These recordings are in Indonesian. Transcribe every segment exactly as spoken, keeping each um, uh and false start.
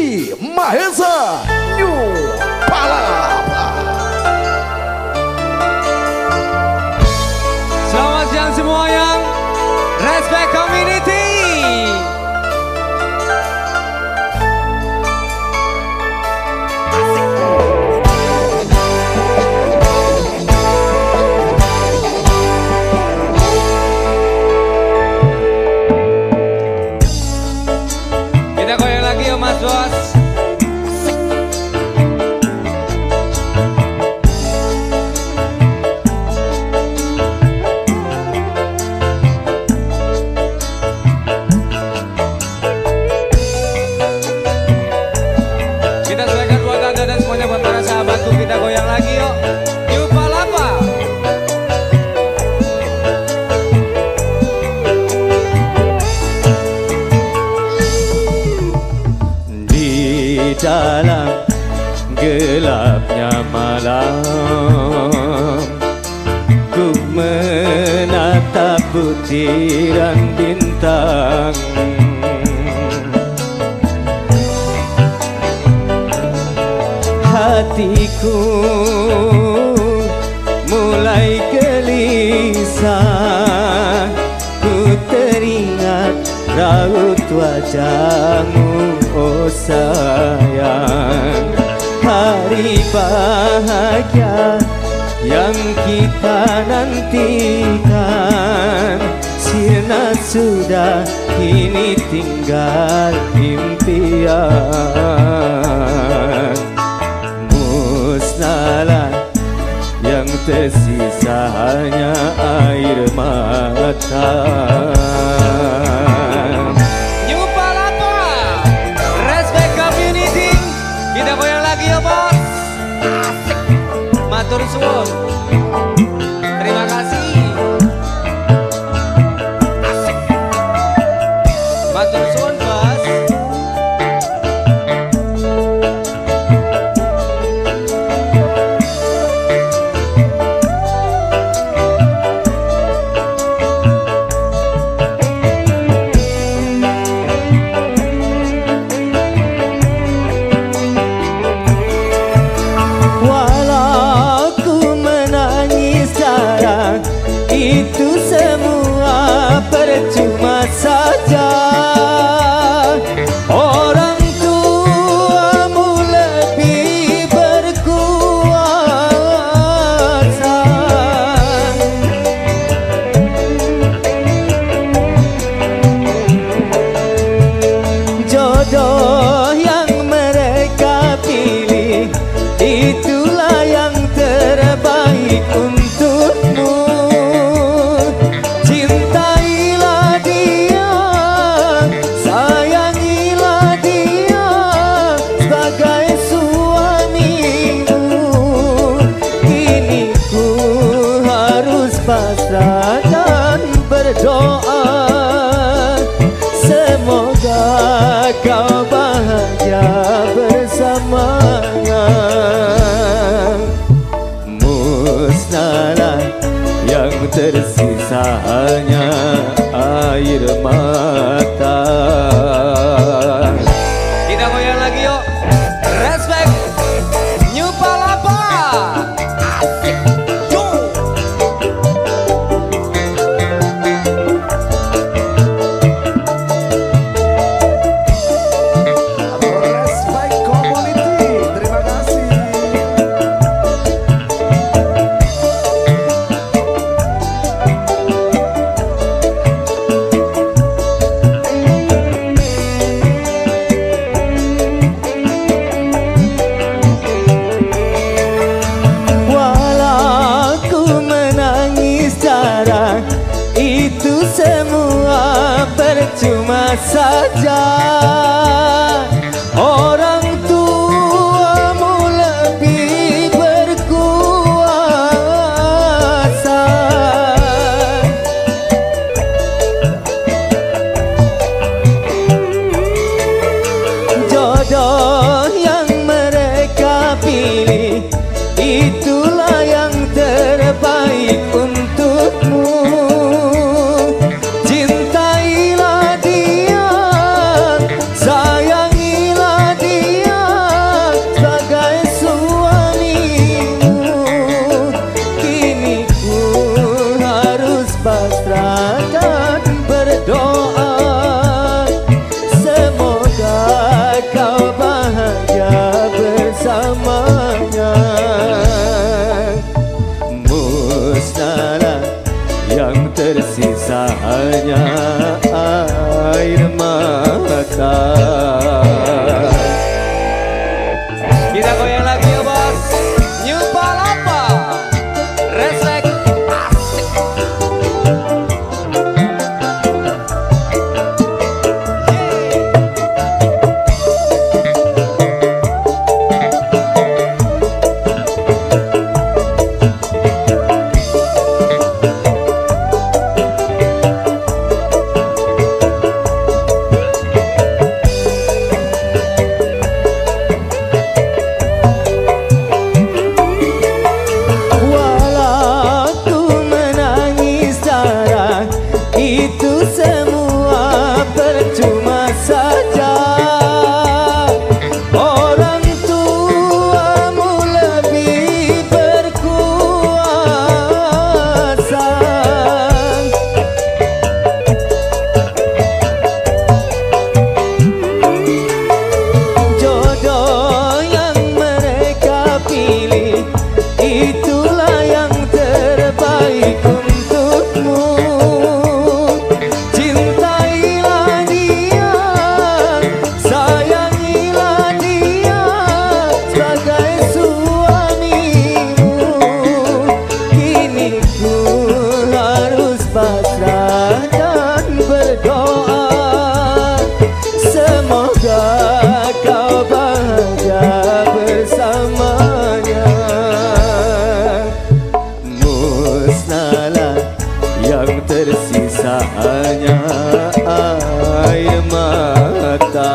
Rizky Mahesa New Palapa. Selamat siang semua yang Respect Community. Kita goyang lagi yuk Mas Bos. Kita sesuaikan buat Anda dan semuanya buat para sahabatku. Kita goyang lagi yuk. New Palapa. Di dalam gelapnya malam, ku menatap butiran bintang. Hatiku mulai gelisah, ku teringat raut wajahmu, oh sayang. Hari bahagia yang kita nantikan sirna sudah, kini tinggal impian. Musnahlah yang tersisa hanya air mata. New Palapa. Respect Community. Kita goyang lagi ya bos. Asik. Matur suwun. Terima kasih. Asik. Matur suwun bos. Walau ku menangis sekarang, itu semua percuma saja. Orang tuamu lebih berkuasa. Jodoh yang mereka pilih, itulah yang terbaik untukmu. Cintailah dia, sayangilah dia sebagai suamimu. Kini ku harus pasrah dan berdoa, semoga kau bahagia bersamanya. Musnahlah yang tersisa hanya air mata. Kita goyang lagi yuk. Respect New Palapa. Asik. Yo. Respect Community. Terima kasih. Walau ku menangis sekarang, itu semua percuma saja. Orang tuamu lebih berkuasa. Jodoh yang mereka pilih, itulah yang terbaik untukmu. Cintailah dia, sayangilah dia orang tuamu lebih berkuasa. Jodoh yang mereka pilih itulah yang terbaik untukmu. Cintailah dia, sayangilah dia sebagai suamimu. Kini ku harus pasrah dan berdoa, semoga kau bahagia bersamanya. Musnahlah yang tersisa hanya air mata.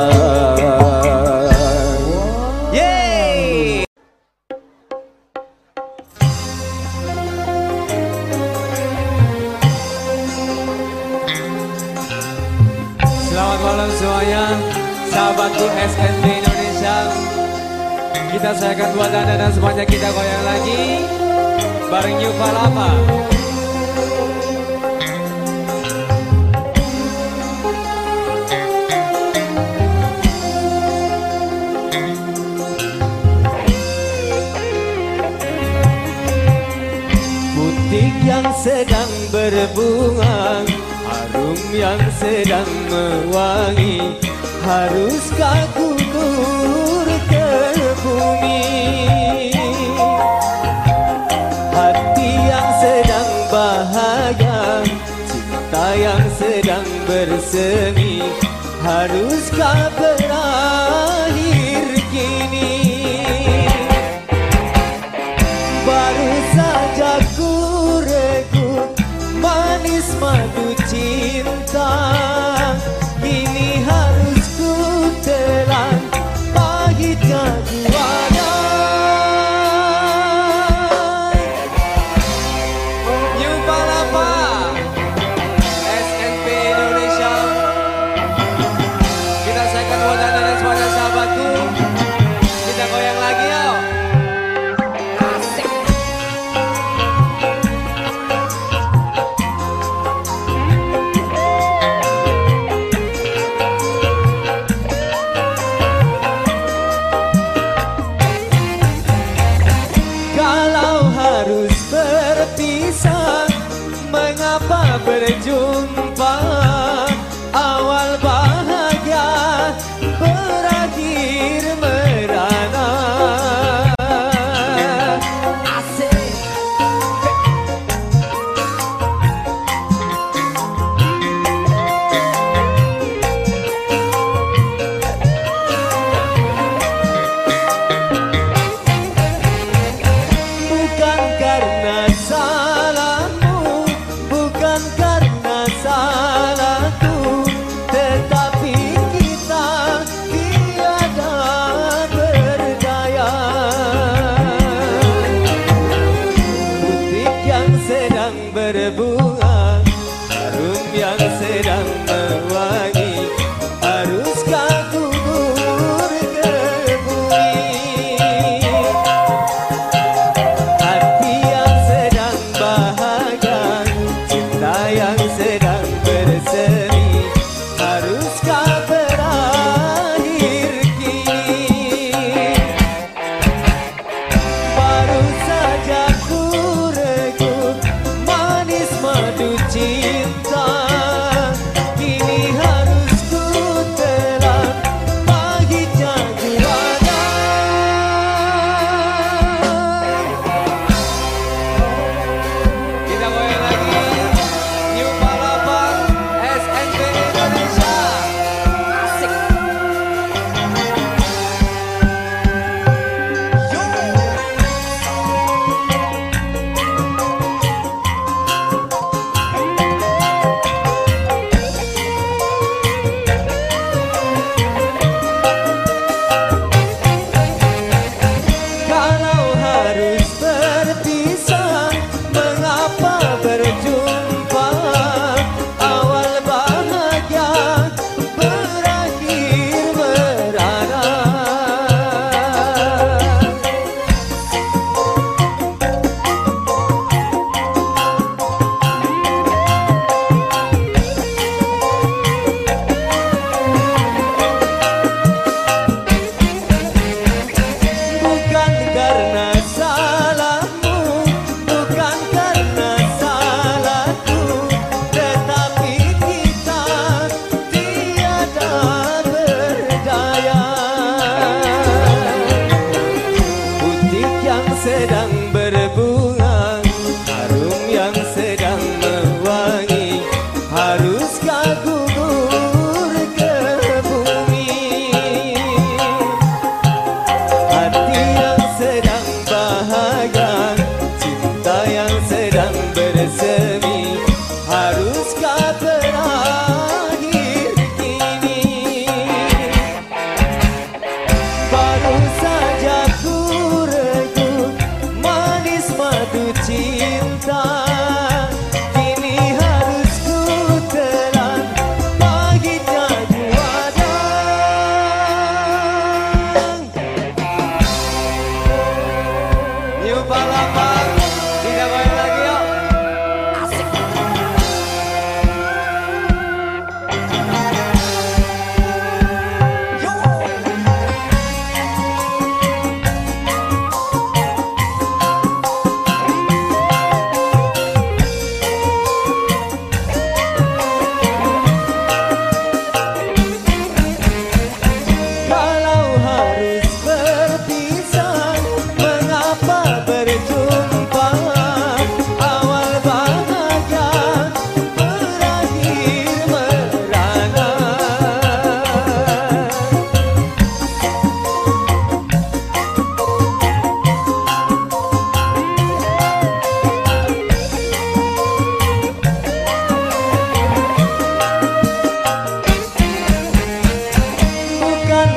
Yeay! Selamat malam semuanya, sahabatku S N B Indonesia. Kita sayangkan buat anda dan semuanya, kita goyang lagi bareng New Palapa. Butik yang sedang berbunga, harum yang sedang mewangi, haruskah gugur ke bumi? Hati yang sedang bahagia, cinta yang sedang bersemi, haruskah berakhir kini? Baru saja ku regu manis madu cinta, kini harus ku telan pahitnya duanya. New Palapa, S N B Indonesia. Kita sayangkan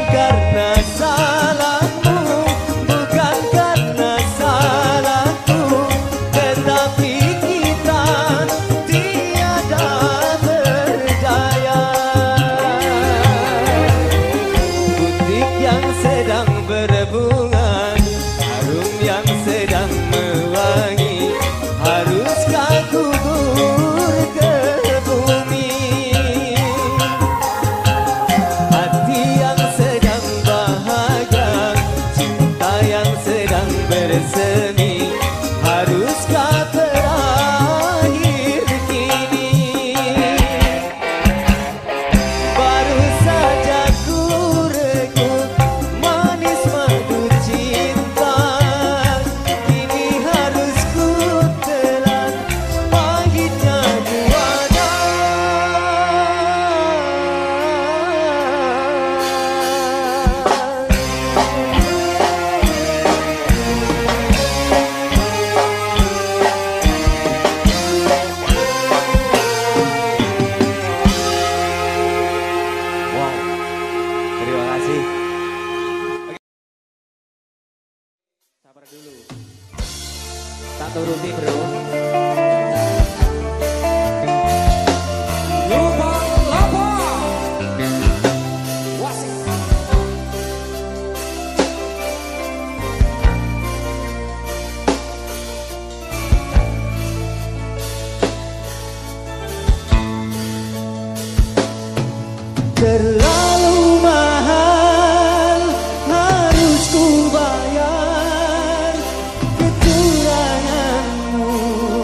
karena salahmu, bukan karena salahku, tetapi kita tiada berdaya. Butik yang sedang berbunga, harum yang sedang mewangi, haruskah kubur ke bumi? Hati yang sedang bahagia, cinta yang sedang bersemi, haruskah berakhir kini? Baru saja ku reguk manis madu cinta, kini harus ku telan pahitnya buana. Wow, terima kasih. Sabar dulu. Tak turuti bro. Lupa lapa. Wasik. Terlalu mahal harus ku bayar kecuranganmu.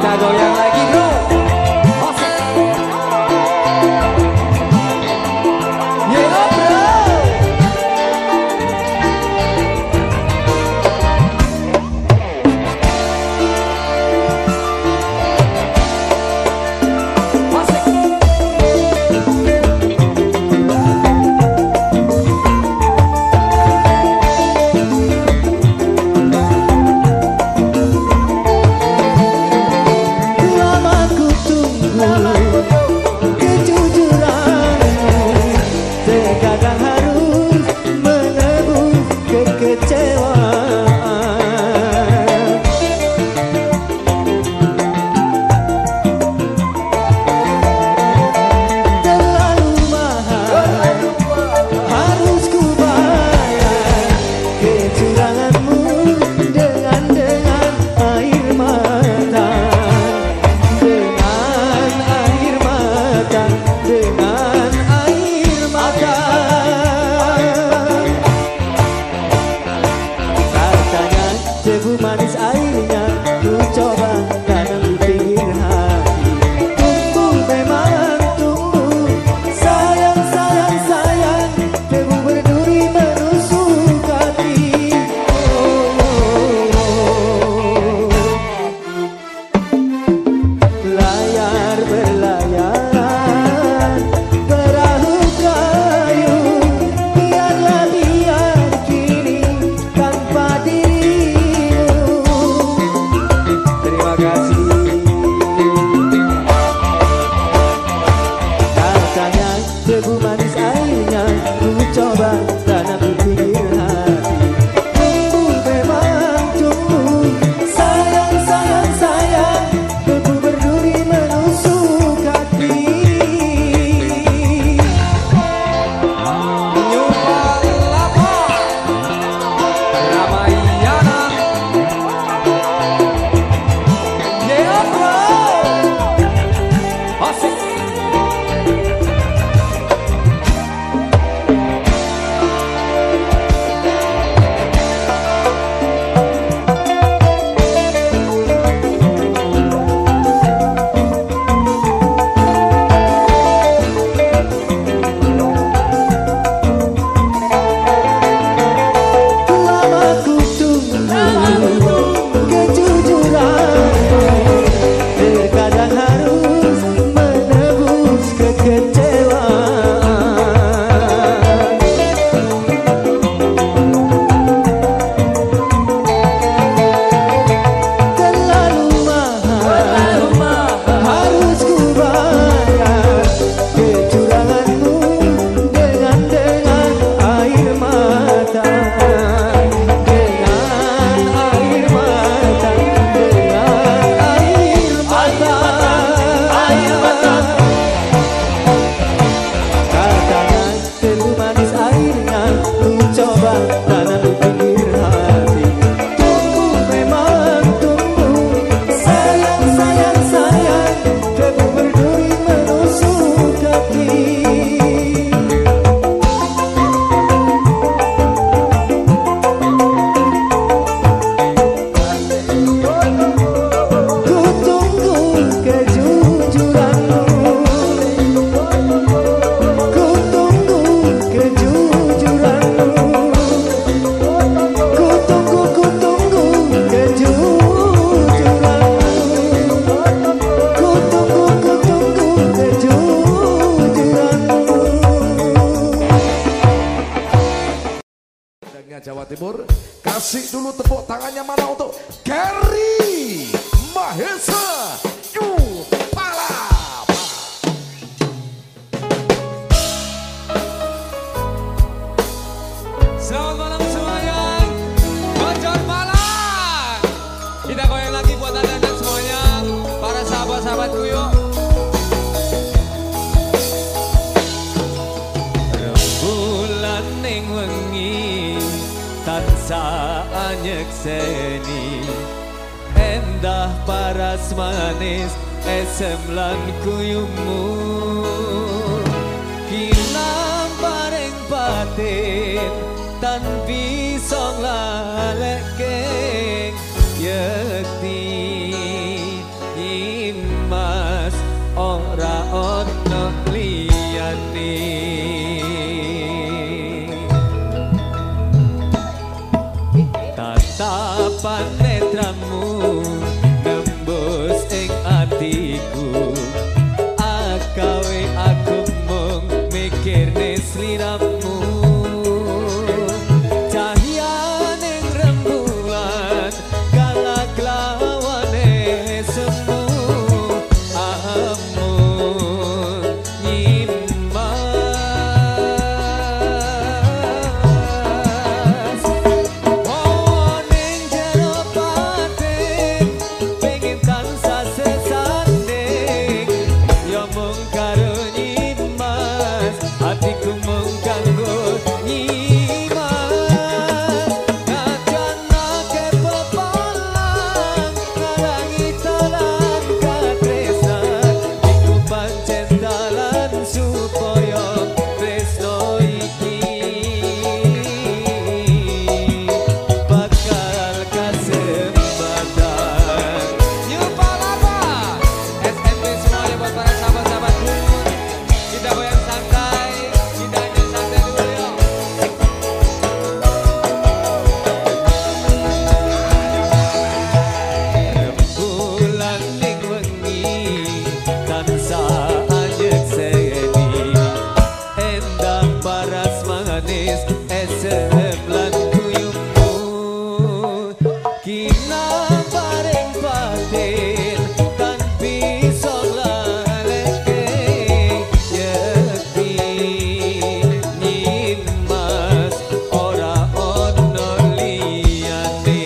Kita goyang lagi bro. Jawa Timur. Kasih dulu tepuk tangannya mana untuk Gary Mahesa New Palapa. Selamat malam semuanya, Bocor Malang. Kita goyang lagi buat anda dan semuanya, para sahabat-sahabatku yuk. Rembulan ning wengi tansah anyekseni, endah paras manis esem lan kuyumu, kinang bareng batin tan bisa nglaleke yekti. atiku akawe aku mung mikirne sliramu cahya ning rembulan galak lawane semu amun nyimas oh ning jero batin pengen tansah sesanding ya mung karo nyimas hatiku mung kanggo nyimas ngajanake pepalang ngarangi talan katresnan iku pancen dalan supaya tresno iki bakal kesempatan Nyupalapa S M P semuanya buat para sahabat-sahabatku. Kita goyang santai, kita hanya santai dulu yuk. bulan ning wengi tansah anyekseni endah paras manis esem lan kuyumu kinang paring batin tan bisa laleke yekti nyimas ora ono liyane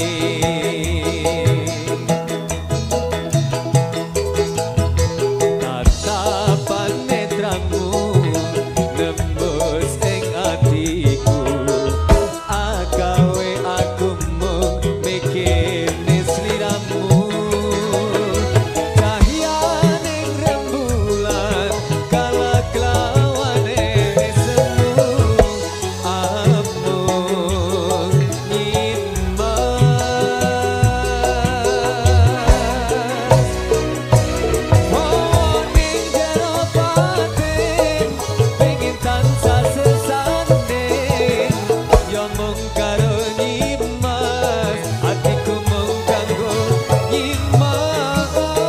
tatapan netramu nembus ing atiku akawe aku mung mikirne sliramu cahya ning rembulan galak lawane semu amun nyimas oh ning jero batin pengen tansah sesanding ya mung karo nyimas hatiku mung kanggo nyimas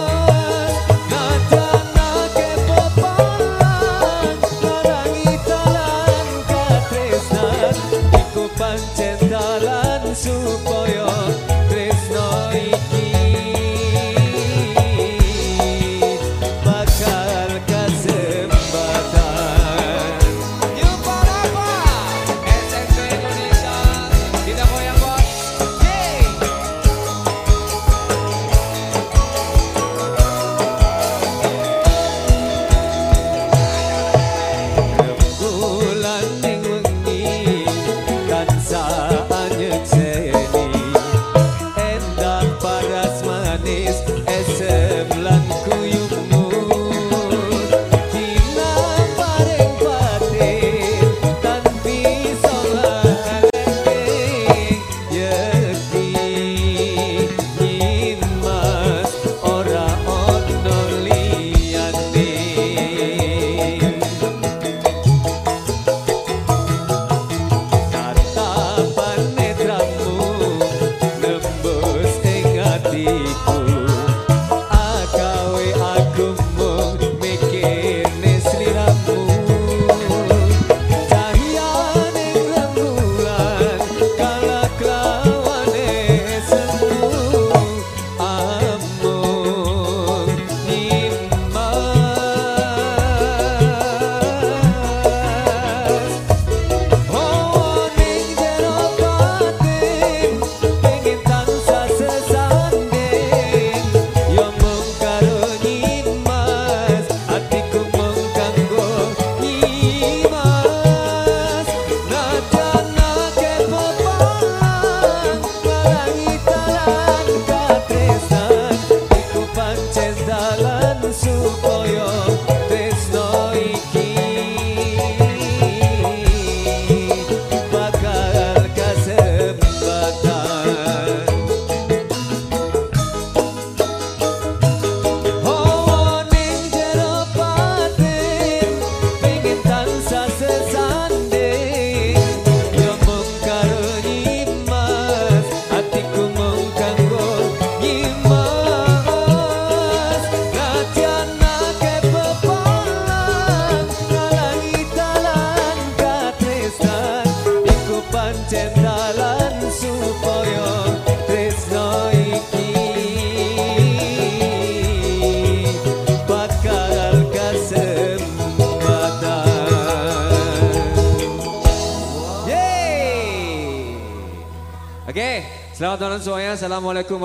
ngajanake pepalang ngarangi talan katresnan iku pancen dalan supaya tresno iki bakal kesempatan Nyupalapa S M P Indonesia. Kita goyang bos. Yeay. bulan ning wengi tansah anyekseni endah paras manis esem lan kuyumu kinang paring batin tan bisa laleke yekti nyimas ora ono liyane tatapan netramu nembus ing atiku akawe aku mung mikirne sliramu cahya ning rembulan galak lawane semu amun nyimas oh ning jero batin pengen tansah sesanding ya mung karo nyimas hatiku mung kanggo nyimas ngajanake pepalang ngarangi talan katresnan iku pancen dalan supaya tresno iki bakal kesempatan oh ning jero batin pengen tansah sesanding ya mung karo nyimas hatiku mung kanggo nyimas Selamat malam semuanya. Assalamualaikum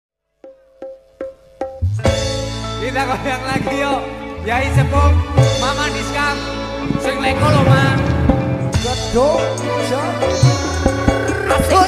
warahmatullahi. Kita goyang lagi yuk. Yai Sepuh, Mama Diskam, sing leko lo ma. Gedung Jati. Asik.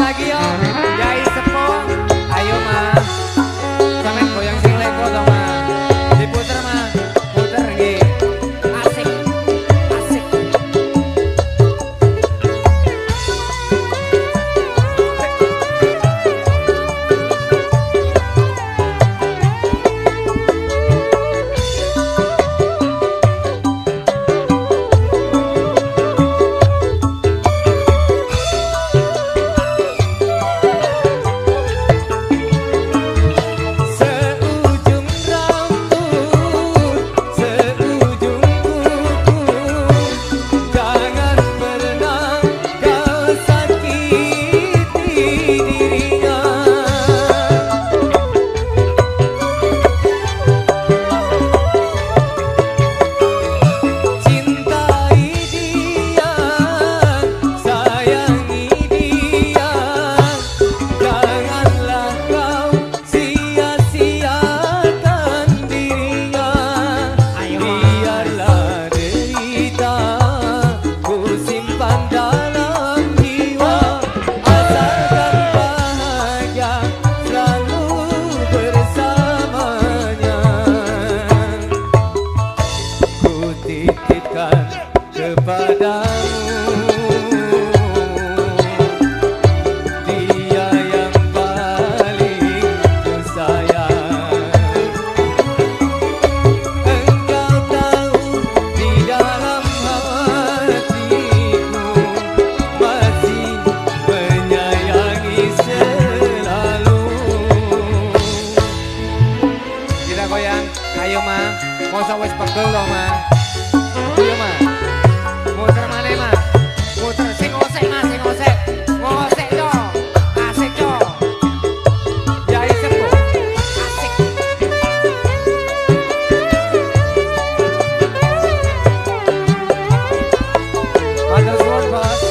Ayo ma, sampean goyang sing leko to ma. Masa wis pegel loh mah. Iya mah. Muter mana mah? Muter sing ngosek mah, sing ngosek. Ngosek dong. Asik dong. Ya isep kok. Asik. Matur suwun, Bos.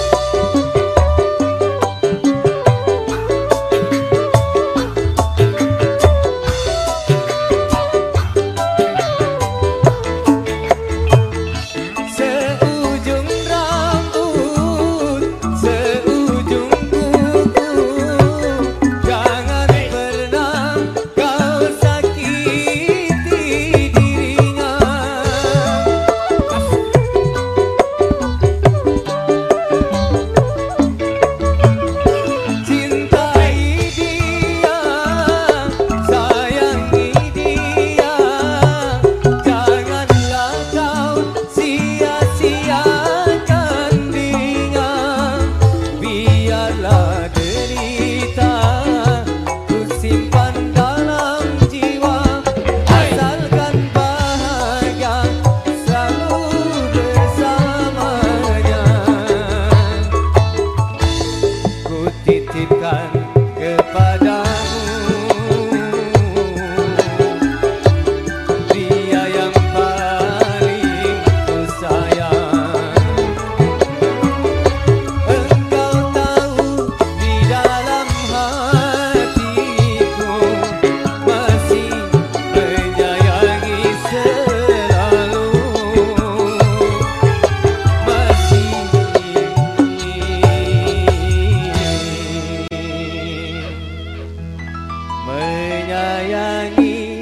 Menyayangi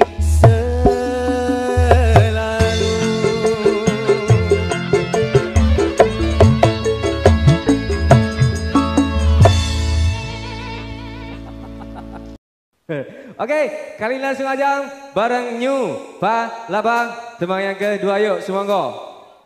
selalu. Oke, kali langsung aja bareng New Palapa. Tembang yang kedua yuk, semonggo.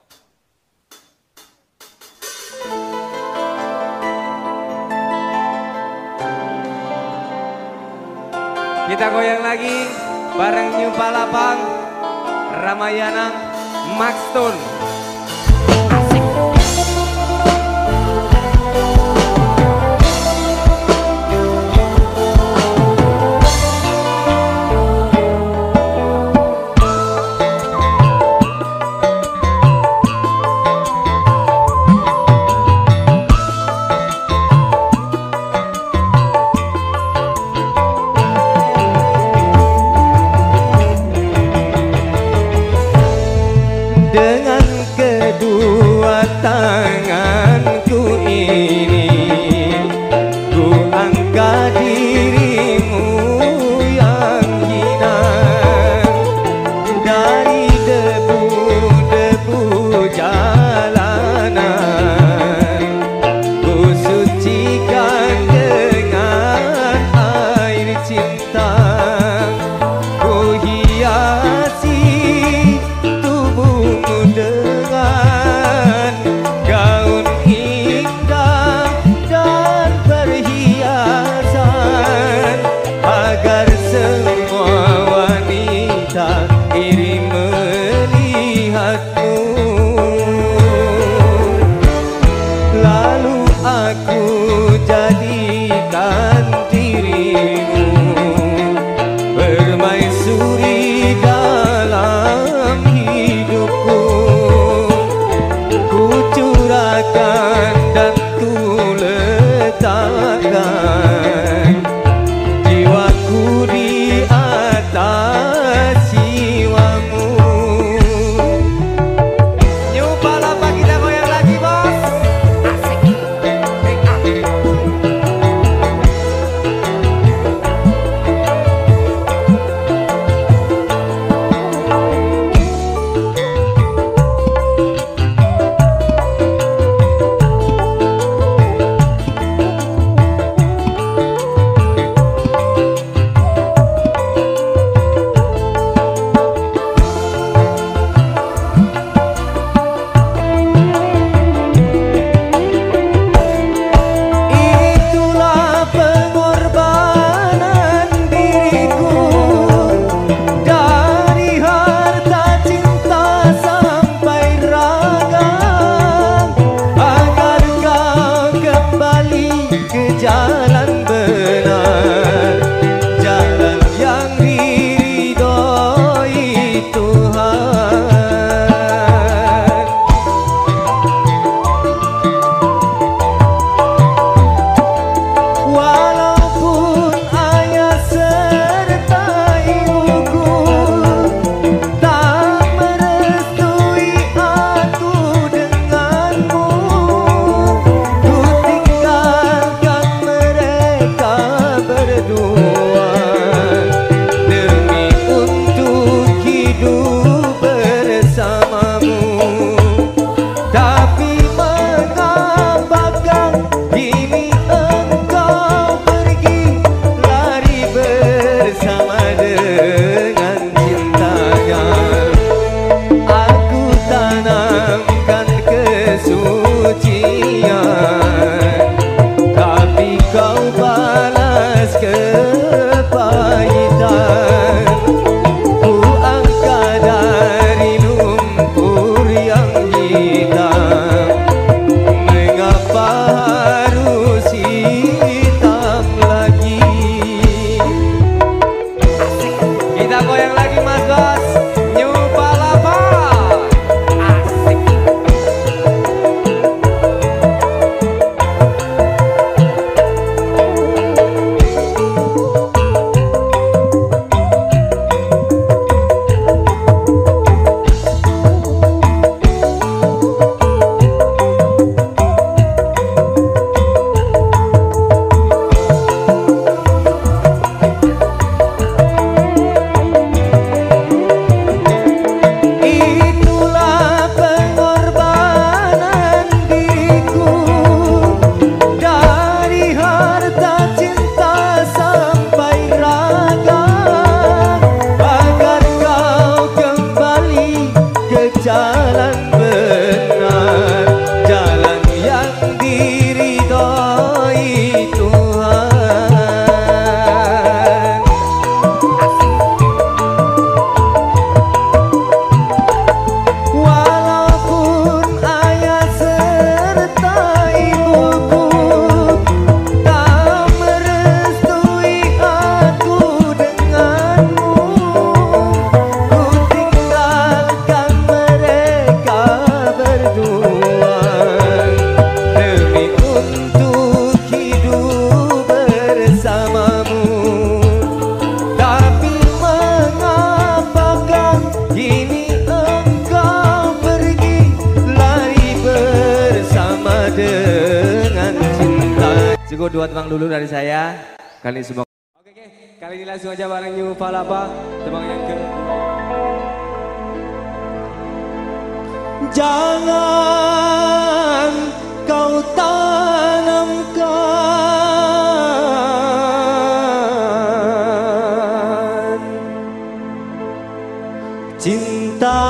Kita goyang lagi bareng New Palapa, Ramayana, Max Stone. Dengan kedua tanganku ini ku angkat dirimu yang hina dari debu-debu jalanan. Ku sucikan dengan air cinta, ku hiasi dengan gaun indah dan perhiasan, agar semua wanita iri melihatmu. Lalu aku jadikan dirimu permaisuri dalam hidupku. Ku curahkan dan ku letakkan jiwaku di Cukup dua tembang dulu dari saya. Kali ini semua. Oke, oke. Kali ini langsung aja bareng New Palapa. Tembang yang ke. Jangan kau tanamkan cinta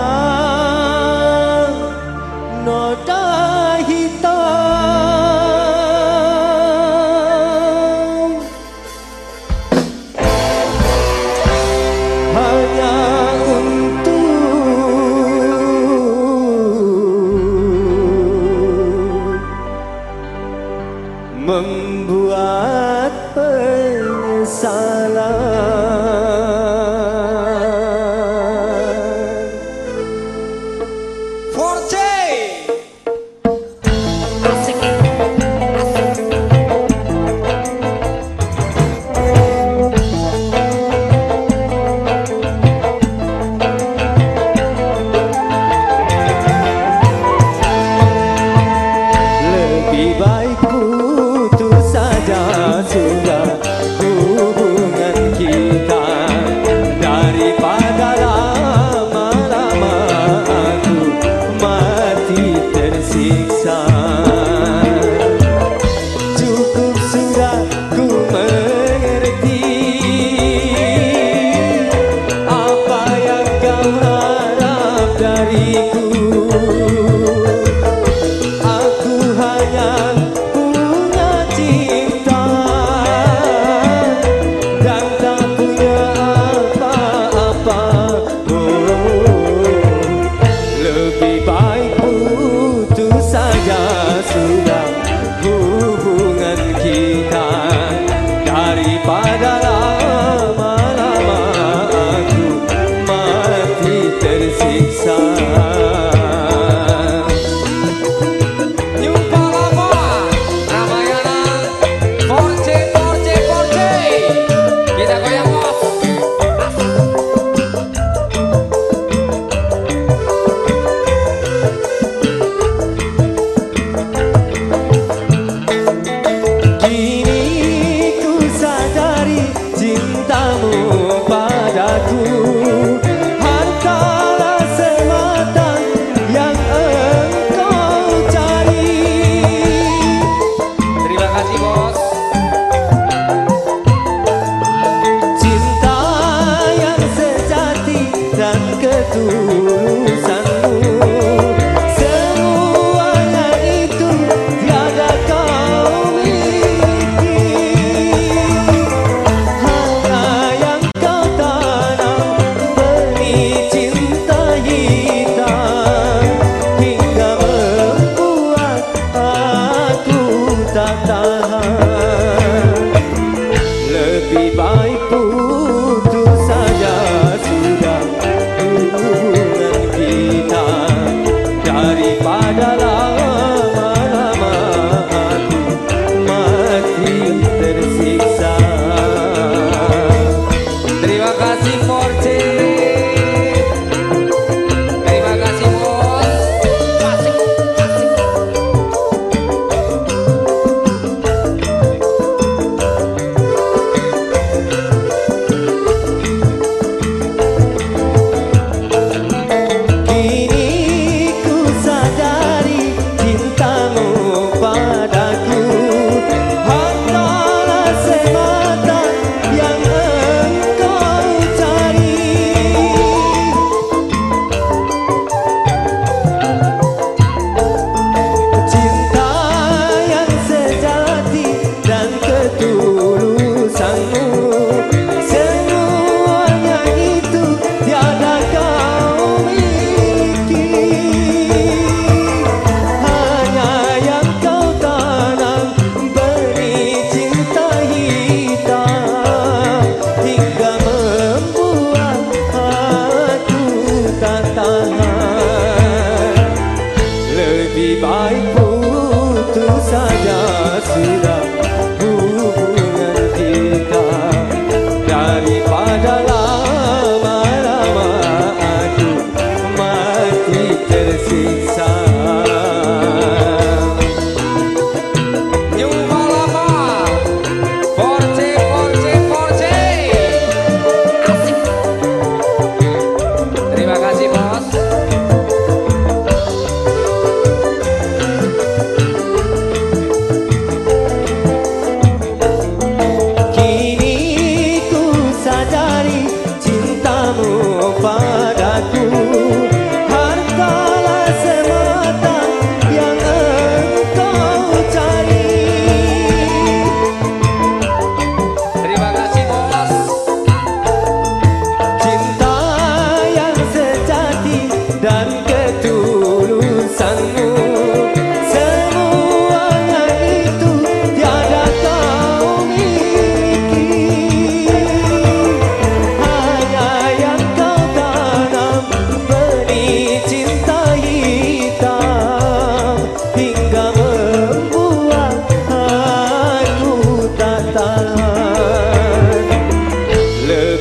noda hitam hanya membuat penyesalan. four J. Lebih baik putus saja sudah hubungan kita daripada lama-lama aku mati tersiksa. Cukup sudah ku mengerti apa yang kau harap dariku. Aku hanya punya cinta dan tak punya apa-apa. Oh, lebih baik putus saja sudah hubungan kita daripada lama-lama aku mati tersiksa. New Palapa Ramayana four J four J four J. Kita goyang bos. Kini ku sadari cintamu padaku hanyalah semata yang engkau cari. Terima kasih bos. Cinta yang sejati dan ketulusanmu, semuanya itu tiada kau miliki. Hanya yang kau tanam benih cinta hitam hingga membuat aku tak tahan. Lebih baik putus saja sudah hubungan kita daripada lama-lama aku mati tersiksa. Terima kasih four J. Terima kasih bos. Asik, asik. Kini ku sadari cintamu padaku hanyalah semata yang engkau cari.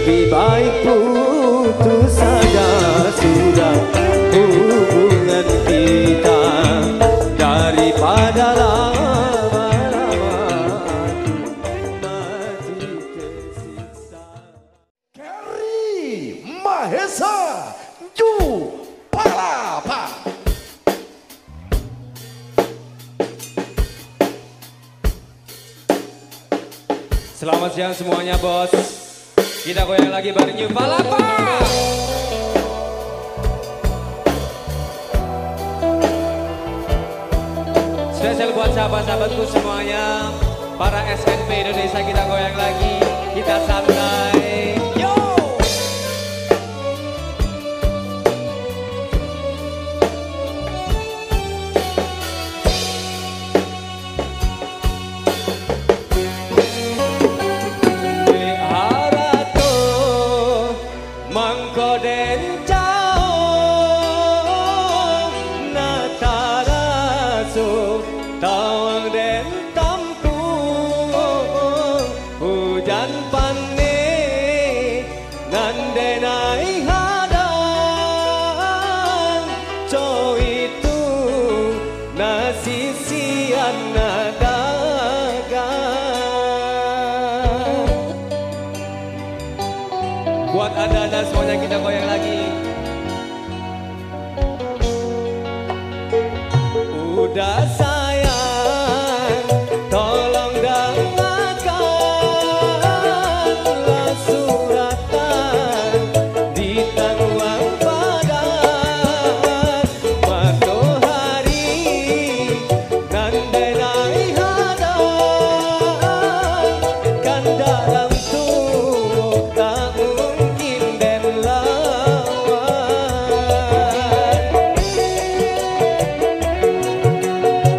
Lebih baik putus saja sudah hubungan kita daripada lama-lama mati tersiksa. Kerry Mahesa Ju Palapa. Selamat siang semuanya bos. Kita goyang lagi bareng New Palapa. Spesial buat sahabat-sahabatku semuanya, para S N P Indonesia, kita goyang lagi, kita santai. Yo! Tawang den tampu hujan pane nandenai hadang co itu nasi sian nadagang. Buat anda dan semuanya kita goyang lagi. Udah sayang, tolong dengarkanlah suratan di tangan padan matahari nandenai hadang kan dalam tubuh tak mungkin den lawan.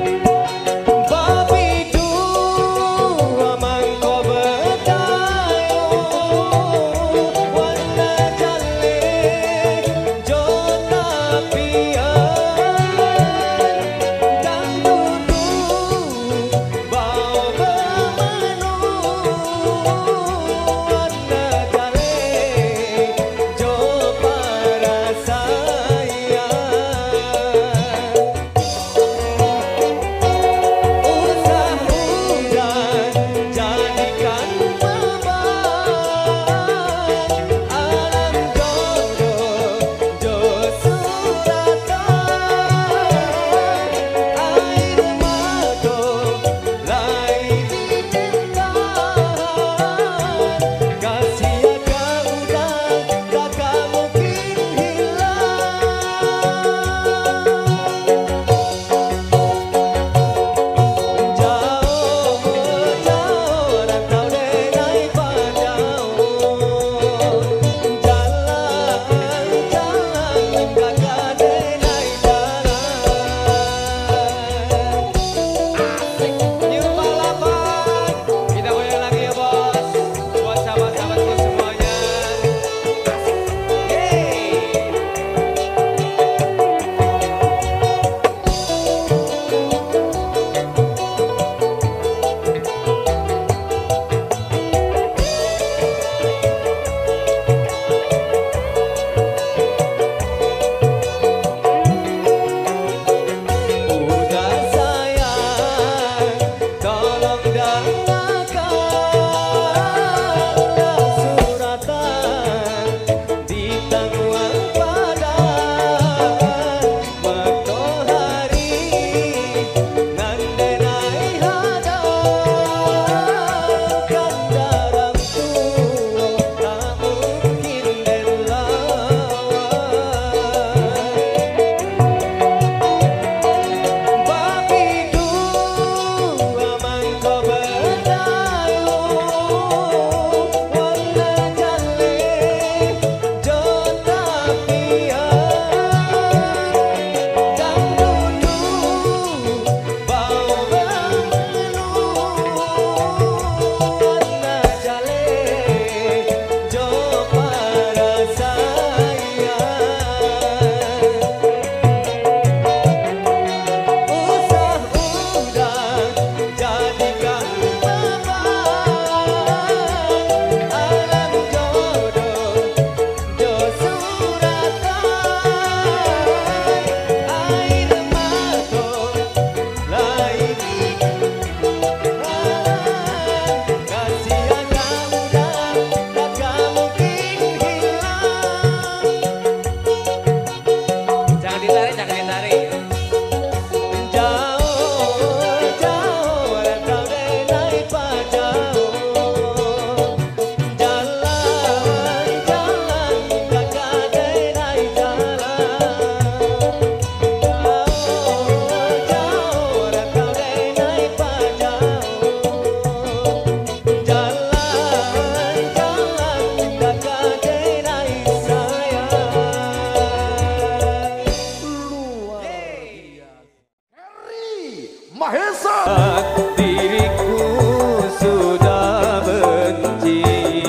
Mahesa. Diriku sudah benci.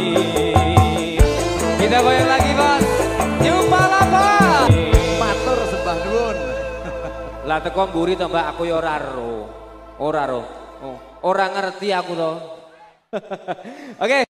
Kita goyang lagi bos. New Palapa. Matur sembah nuwun. Lah teko mburi to Mbak, aku ya ora ro. Ora ro. Oh, ora ngerti aku to. Oke.